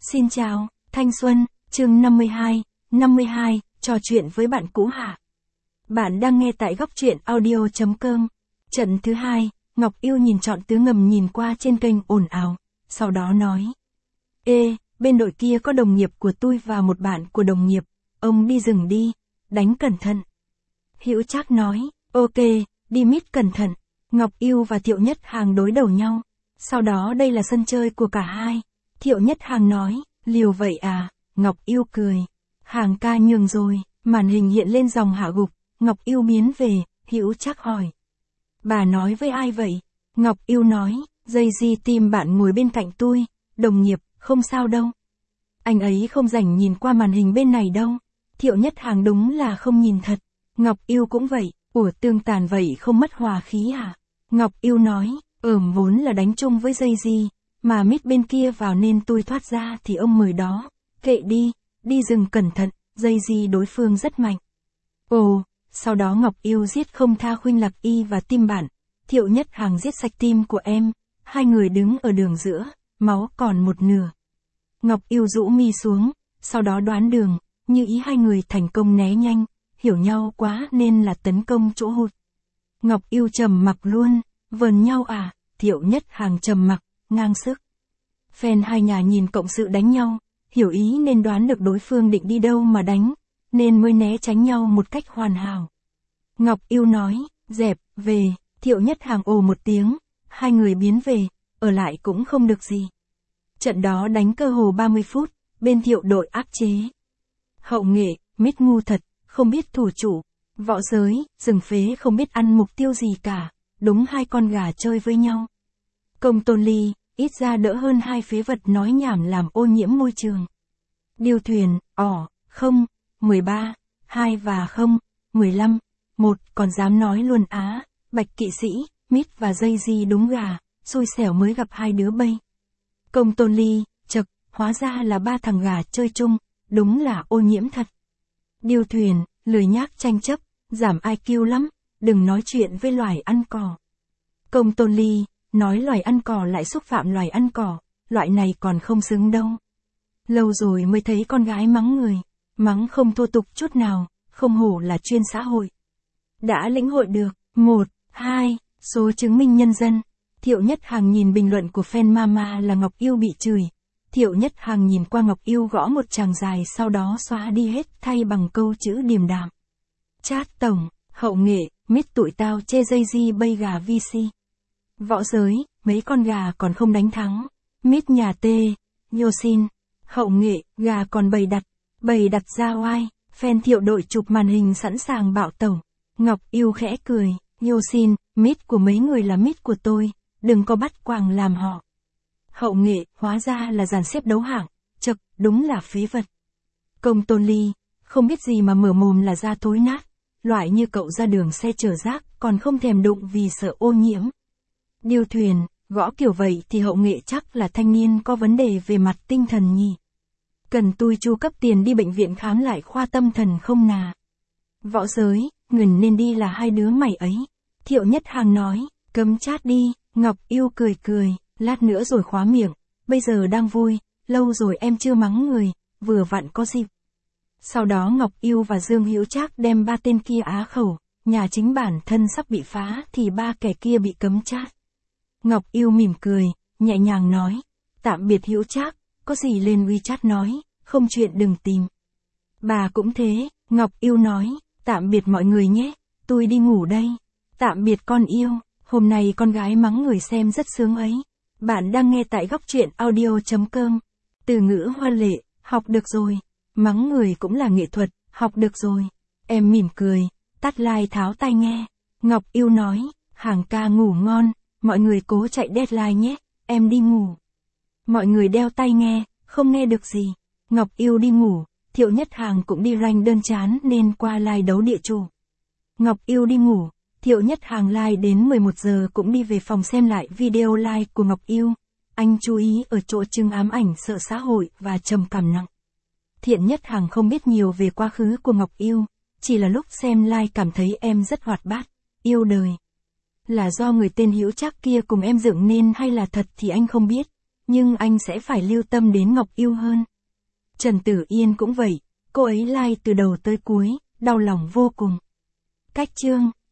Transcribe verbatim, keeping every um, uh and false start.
Xin chào, thanh xuân, chương năm mươi hai, năm mươi hai, trò chuyện với bạn cũ hả? Bạn đang nghe tại góc truyện audio chấm com. Trận thứ hai, Ngọc Yêu nhìn Trọn Tứ ngầm nhìn qua trên kênh ồn ào, sau đó nói. Ê, bên đội kia có đồng nghiệp của tôi và một bạn của đồng nghiệp, ông đi rừng đi, đánh cẩn thận. Hữu Trác nói, ok, đi mít cẩn thận. Ngọc Yêu và Thiệu Nhất Hàng đối đầu nhau. Sau đó đây là sân chơi của cả hai. Thiệu Nhất Hàng nói, liều vậy à, Ngọc Yêu cười. Hàng ca nhường rồi, màn hình hiện lên dòng hạ gục, Ngọc Yêu biến về, Hữu Trác hỏi. Bà nói với ai vậy? Ngọc Yêu nói, dây di tìm bạn ngồi bên cạnh tôi, đồng nghiệp, không sao đâu. Anh ấy không rảnh nhìn qua màn hình bên này đâu. Thiệu Nhất Hàng đúng là không nhìn thật. Ngọc Yêu cũng vậy, ủa tương tàn vậy không mất hòa khí à? Ngọc Yêu nói, ởm vốn là đánh chung với dây di, mà mít bên kia vào nên tôi thoát ra thì ông mời đó. Kệ đi, đi rừng cẩn thận, dây di đối phương rất mạnh. Ồ, sau đó Ngọc Yêu giết không tha Khuynh Lạc Y và tim bạn. Thiệu Nhất Hàng giết sạch tim của em. Hai người đứng ở đường giữa, máu còn một nửa. Ngọc Yêu rũ mi xuống, sau đó đoán đường, như ý hai người thành công né nhanh, hiểu nhau quá nên là tấn công chỗ hụt. Ngọc Yêu trầm mặc luôn, vờn nhau à, Thiệu Nhất Hàng trầm mặc, ngang sức. Fan hai nhà nhìn cộng sự đánh nhau, hiểu ý nên đoán được đối phương định đi đâu mà đánh, nên mới né tránh nhau một cách hoàn hảo. Ngọc Yêu nói, dẹp, về, Thiệu Nhất Hàng ồ một tiếng, hai người biến về, ở lại cũng không được gì. Trận đó đánh cơ hồ ba mươi phút, bên Thiệu đội áp chế. Hậu nghệ, mít ngu thật, không biết thủ chủ, võ giới, rừng phế không biết ăn mục tiêu gì cả, đúng hai con gà chơi với nhau. Công Tôn Ly, ít ra đỡ hơn hai phế vật nói nhảm làm ô nhiễm môi trường. Điêu Thuyền, ỏ, không, mười ba, hai và không, mười lăm, một, còn dám nói luôn á, Bạch Kỵ Sĩ, mít và dây di đúng gà, xui xẻo mới gặp hai đứa bây. Công Tôn Ly, chật, hóa ra là ba thằng gà chơi chung, đúng là ô nhiễm thật. Điêu Thuyền, lười nhác tranh chấp, giảm i kiu lắm, đừng nói chuyện với loài ăn cỏ. Công Tôn Ly, nói loài ăn cỏ lại xúc phạm loài ăn cỏ, loại này còn không xứng đâu. Lâu rồi mới thấy con gái mắng người, mắng không thô tục chút nào, không hổ là chuyên xã hội. Đã lĩnh hội được, một, hai, số chứng minh nhân dân. Thiệu Nhất Hàng nhìn bình luận của fan mama là Ngọc Yêu bị chửi. Thiệu Nhất Hàng nhìn qua Ngọc Yêu gõ một tràng dài sau đó xóa đi hết thay bằng câu chữ điềm đạm. Chat tổng, hậu nghệ, mít tụi tao chê dây di bây gà vê xê. Võ giới, mấy con gà còn không đánh thắng. Mít nhà tê, Yosin, hậu nghệ, gà còn bầy đặt, bầy đặt ra oai, fan Thiệu đội chụp màn hình sẵn sàng bạo tẩu. Ngọc Yêu khẽ cười, Yosin, mít của mấy người là mít của tôi, đừng có bắt quàng làm họ. Hậu nghệ, hóa ra là dàn xếp đấu hạng, chật, đúng là phế vật. Công Tôn Ly, không biết gì mà mở mồm là da thối nát, loại như cậu ra đường xe chở rác, còn không thèm đụng vì sợ ô nhiễm. Điêu Thuyền, gõ kiểu vậy thì hậu nghệ chắc là thanh niên có vấn đề về mặt tinh thần nhỉ. Cần tôi chu cấp tiền đi bệnh viện khám lại khoa tâm thần không nà. Võ giới, người nên đi là hai đứa mày ấy. Thiệu Nhất Hàng nói, cấm chat đi, Ngọc Yêu cười cười, lát nữa rồi khóa miệng, bây giờ đang vui, lâu rồi em chưa mắng người, vừa vặn có dịp. Sau đó Ngọc Yêu và Dương Hữu Trác đem ba tên kia á khẩu, nhà chính bản thân sắp bị phá thì ba kẻ kia bị cấm chat. Ngọc Yêu mỉm cười, nhẹ nhàng nói, tạm biệt Hữu Trác, có gì lên WeChat nói, không chuyện đừng tìm. Bà cũng thế, Ngọc Yêu nói, tạm biệt mọi người nhé, tôi đi ngủ đây. Tạm biệt con yêu, hôm nay con gái mắng người xem rất sướng ấy. Bạn đang nghe tại góc truyện audio chấm com. Từ ngữ hoa lệ, học được rồi. Mắng người cũng là nghệ thuật, học được rồi. Em mỉm cười, tắt like tháo tai nghe. Ngọc Yêu nói, Hàng ca ngủ ngon, mọi người cố chạy deadline nhé, em đi ngủ. Mọi người đeo tai nghe, không nghe được gì. Ngọc Yêu đi ngủ, Thiệu Nhất Hàng cũng đi rank đơn chán nên qua live đấu địa chủ. Ngọc Yêu đi ngủ, Thiệu Nhất Hàng live đến mười một giờ cũng đi về phòng xem lại video live của Ngọc Yêu. Anh chú ý ở chỗ trưng ám ảnh sợ xã hội và trầm cảm nặng. Thiện Nhất Hàng không biết nhiều về quá khứ của Ngọc Yêu, chỉ là lúc xem live cảm thấy em rất hoạt bát, yêu đời. Là do người tên Hữu Trác kia cùng em dựng nên hay là thật thì anh không biết, nhưng anh sẽ phải lưu tâm đến Ngọc Yêu hơn. Trần Tử Yên cũng vậy, cô ấy like từ đầu tới cuối, đau lòng vô cùng. Cách chương